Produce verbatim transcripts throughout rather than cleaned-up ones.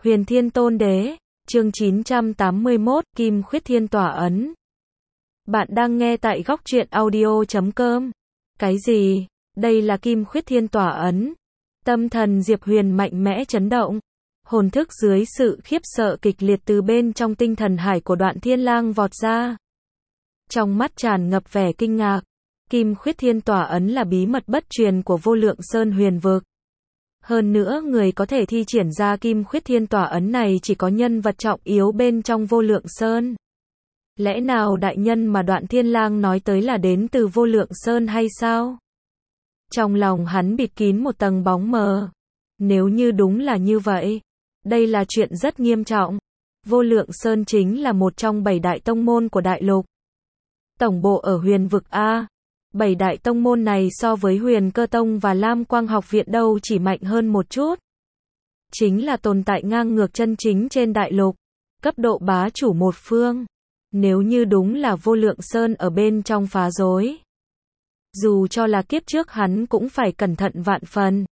Huyền Thiên Tôn Đế, chương chín trăm tám mươi mốt, Kim Khuyết Thiên Tỏa Ấn. Bạn đang nghe tại góc truyện audio chấm com. Cái gì? Đây là Kim Khuyết Thiên Tỏa Ấn. Tâm thần Diệp Huyền mạnh mẽ chấn động. Hồn thức dưới sự khiếp sợ kịch liệt từ bên trong tinh thần hải của Đoạn Thiên Lang vọt ra. Trong mắt tràn ngập vẻ kinh ngạc. Kim Khuyết Thiên Tỏa Ấn là bí mật bất truyền của Vô Lượng Sơn Huyền Vực. Hơn nữa người có thể thi triển ra Kim Khuyết Thiên Tỏa Ấn này chỉ có nhân vật trọng yếu bên trong Vô Lượng Sơn. Lẽ nào đại nhân mà Đoạn Thiên Lang nói tới là đến từ Vô Lượng Sơn hay sao? Trong lòng hắn bịt kín một tầng bóng mờ. Nếu như đúng là như vậy, đây là chuyện rất nghiêm trọng. Vô Lượng Sơn chính là một trong bảy đại tông môn của đại lục. Tổng bộ ở Huyền Vực A. Bảy đại tông môn này so với Huyền Cơ Tông và Lam Quang Học Viện đâu chỉ mạnh hơn một chút. Chính là tồn tại ngang ngược chân chính trên đại lục. Cấp độ bá chủ một phương. Nếu như đúng là Vô Lượng Sơn ở bên trong phá rối, dù cho là kiếp trước hắn cũng phải cẩn thận vạn phần.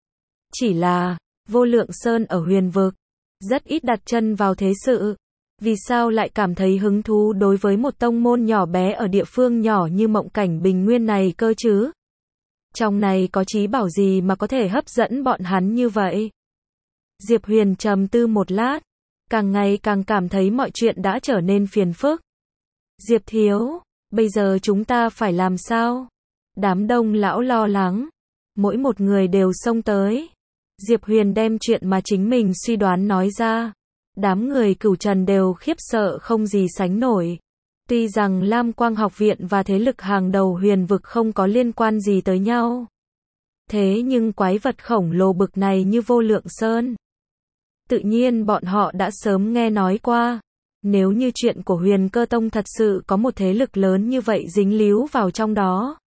Chỉ là, Vô Lượng Sơn ở Huyền Vực, rất ít đặt chân vào thế sự. Vì sao lại cảm thấy hứng thú đối với một tông môn nhỏ bé ở địa phương nhỏ như Mộng Cảnh Bình Nguyên này cơ chứ? Trong này có trí bảo gì mà có thể hấp dẫn bọn hắn như vậy? Diệp Huyền trầm tư một lát, càng ngày càng cảm thấy mọi chuyện đã trở nên phiền phức. Diệp thiếu, bây giờ chúng ta phải làm sao? Đám đông lão lo lắng, mỗi một người đều xông tới. Diệp Huyền đem chuyện mà chính mình suy đoán nói ra. Đám người Cửu Trần đều khiếp sợ không gì sánh nổi. Tuy rằng Lam Quang Học Viện và thế lực hàng đầu Huyền Vực không có liên quan gì tới nhau. Thế nhưng quái vật khổng lồ bực này như Vô Lượng Sơn, tự nhiên bọn họ đã sớm nghe nói qua. Nếu như chuyện của Huyền Cơ Tông thật sự có một thế lực lớn như vậy dính líu vào trong đó,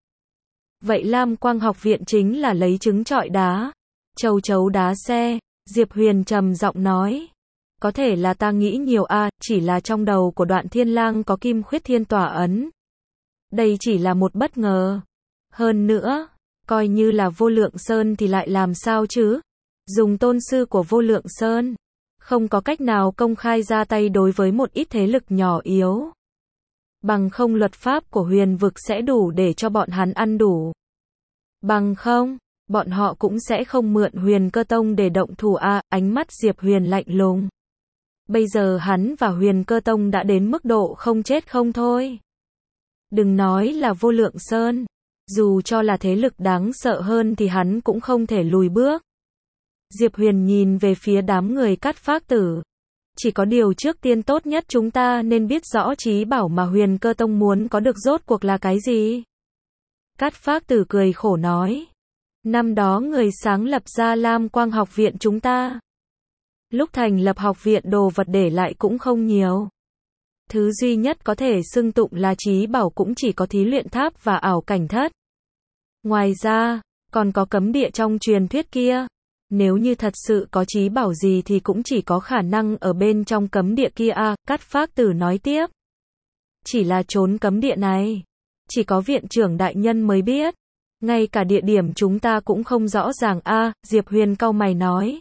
vậy Lam Quang Học Viện chính là lấy trứng trọi đá, châu chấu đá xe. Diệp Huyền trầm giọng nói. Có thể là ta nghĩ nhiều a, à, chỉ là trong đầu của Đoạn Thiên Lang có Kim Khuyết Thiên Tỏa Ấn. Đây chỉ là một bất ngờ. Hơn nữa, coi như là Vô Lượng Sơn thì lại làm sao chứ? Dùng tôn sư của Vô Lượng Sơn, không có cách nào công khai ra tay đối với một ít thế lực nhỏ yếu. Bằng không luật pháp của Huyền Vực sẽ đủ để cho bọn hắn ăn đủ. Bằng không, bọn họ cũng sẽ không mượn Huyền Cơ Tông để động thủ a, à, ánh mắt Diệp Huyền lạnh lùng. Bây giờ hắn và Huyền Cơ Tông đã đến mức độ không chết không thôi. Đừng nói là Vô Lượng Sơn, dù cho là thế lực đáng sợ hơn thì hắn cũng không thể lùi bước. Diệp Huyền nhìn về phía đám người Cát Phác Tử. Chỉ có điều trước tiên tốt nhất chúng ta nên biết rõ trí bảo mà Huyền Cơ Tông muốn có được rốt cuộc là cái gì. Cát Phác Tử cười khổ nói. Năm đó người sáng lập ra Lam Quang Học Viện chúng ta. Lúc thành lập học viện đồ vật để lại cũng không nhiều. Thứ duy nhất có thể xưng tụng là trí bảo cũng chỉ có thí luyện tháp và ảo cảnh thất. Ngoài ra, còn có cấm địa trong truyền thuyết kia. Nếu như thật sự có trí bảo gì thì cũng chỉ có khả năng ở bên trong cấm địa kia a, à, Cát Phác Tử nói tiếp. Chỉ là trốn cấm địa này, chỉ có viện trưởng đại nhân mới biết. Ngay cả địa điểm chúng ta cũng không rõ ràng a, à, Diệp Huyền cau mày nói.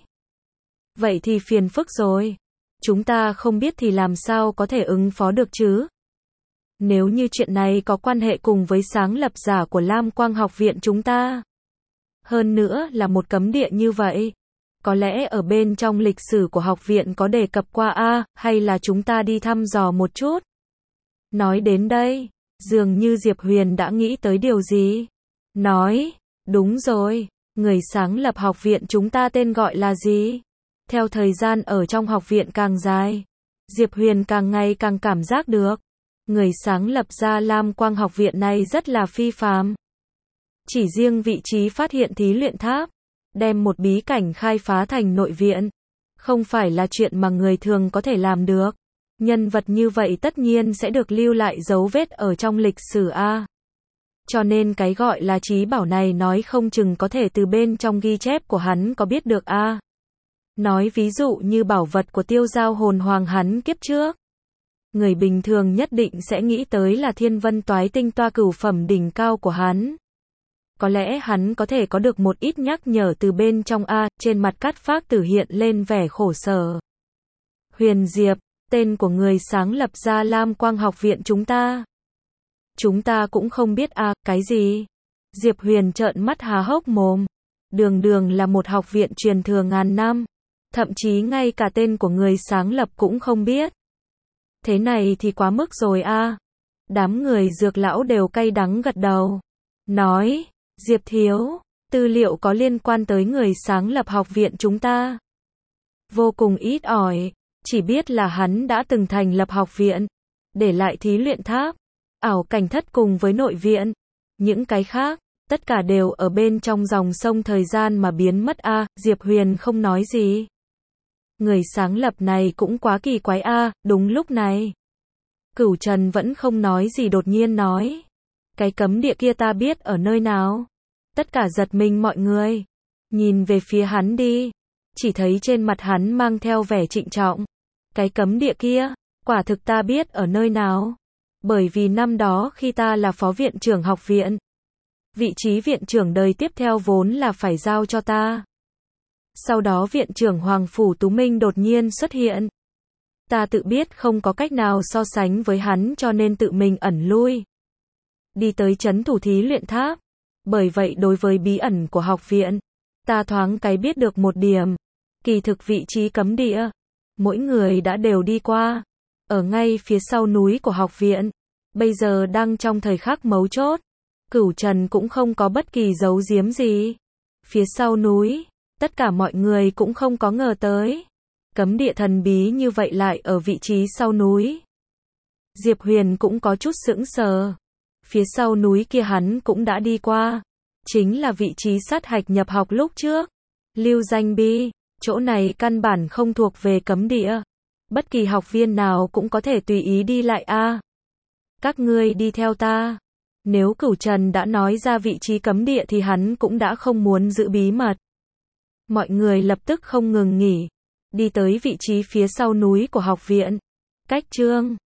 Vậy thì phiền phức rồi. Chúng ta không biết thì làm sao có thể ứng phó được chứ? Nếu như chuyện này có quan hệ cùng với sáng lập giả của Lam Quang Học Viện chúng ta, hơn nữa là một cấm địa như vậy, có lẽ ở bên trong lịch sử của học viện có đề cập qua a, à, hay là chúng ta đi thăm dò một chút. Nói đến đây, dường như Diệp Huyền đã nghĩ tới điều gì. Nói, đúng rồi, người sáng lập học viện chúng ta tên gọi là gì? Theo thời gian ở trong học viện càng dài, Diệp Huyền càng ngày càng cảm giác được, người sáng lập ra Lam Quang Học Viện này rất là phi phàm. Chỉ riêng vị trí phát hiện thí luyện tháp, đem một bí cảnh khai phá thành nội viện, không phải là chuyện mà người thường có thể làm được. Nhân vật như vậy tất nhiên sẽ được lưu lại dấu vết ở trong lịch sử a. Cho nên cái gọi là trí bảo này nói không chừng có thể từ bên trong ghi chép của hắn có biết được a. Nói ví dụ như bảo vật của Tiêu Giao Hồn Hoàng hắn kiếp trước. Người bình thường nhất định sẽ nghĩ tới là Thiên Vân Toái Tinh toa cửu phẩm đỉnh cao của hắn. Có lẽ hắn có thể có được một ít nhắc nhở từ bên trong a, trên mặt Cát Phác Tử hiện lên vẻ khổ sở. Huyền Diệp, tên của người sáng lập ra Lam Quang học viện chúng ta. Chúng ta cũng không biết à, cái gì? Diệp Huyền trợn mắt há hốc mồm. Đường đường là một học viện truyền thừa ngàn năm. Thậm chí ngay cả tên của người sáng lập cũng không biết. Thế này thì quá mức rồi a. À. Đám người Dược lão đều cay đắng gật đầu. Nói, Diệp thiếu, tư liệu có liên quan tới người sáng lập học viện chúng ta. Vô cùng ít ỏi, chỉ biết là hắn đã từng thành lập học viện, để lại thí luyện tháp, ảo cảnh thất cùng với nội viện. Những cái khác, tất cả đều ở bên trong dòng sông thời gian mà biến mất a. À, Diệp Huyền không nói gì. Người sáng lập này cũng quá kỳ quái a. À, đúng lúc này. Cửu Trần vẫn không nói gì đột nhiên nói. Cái cấm địa kia ta biết ở nơi nào. Tất cả giật mình mọi người. Nhìn về phía hắn đi. Chỉ thấy trên mặt hắn mang theo vẻ trịnh trọng. Cái cấm địa kia, quả thực ta biết ở nơi nào. Bởi vì năm đó khi ta là phó viện trưởng học viện. Vị trí viện trưởng đời tiếp theo vốn là phải giao cho ta. Sau đó viện trưởng Hoàng Phủ Tú Minh đột nhiên xuất hiện. Ta tự biết không có cách nào so sánh với hắn cho nên tự mình ẩn lui. Đi tới trấn thủ thí luyện tháp. Bởi vậy đối với bí ẩn của học viện, ta thoáng cái biết được một điểm. Kỳ thực vị trí cấm địa, mỗi người đã đều đi qua. Ở ngay phía sau núi của học viện. Bây giờ đang trong thời khắc mấu chốt. Cửu Trần cũng không có bất kỳ giấu giếm gì. Phía sau núi, tất cả mọi người cũng không có ngờ tới. Cấm địa thần bí như vậy lại ở vị trí sau núi. Diệp Huyền cũng có chút sững sờ. Phía sau núi kia hắn cũng đã đi qua. Chính là vị trí sát hạch nhập học lúc trước. Lưu danh bi, chỗ này căn bản không thuộc về cấm địa. Bất kỳ học viên nào cũng có thể tùy ý đi lại a. À, các ngươi đi theo ta. Nếu Cửu Trần đã nói ra vị trí cấm địa thì hắn cũng đã không muốn giữ bí mật. Mọi người lập tức không ngừng nghỉ. Đi tới vị trí phía sau núi của học viện. Cách chương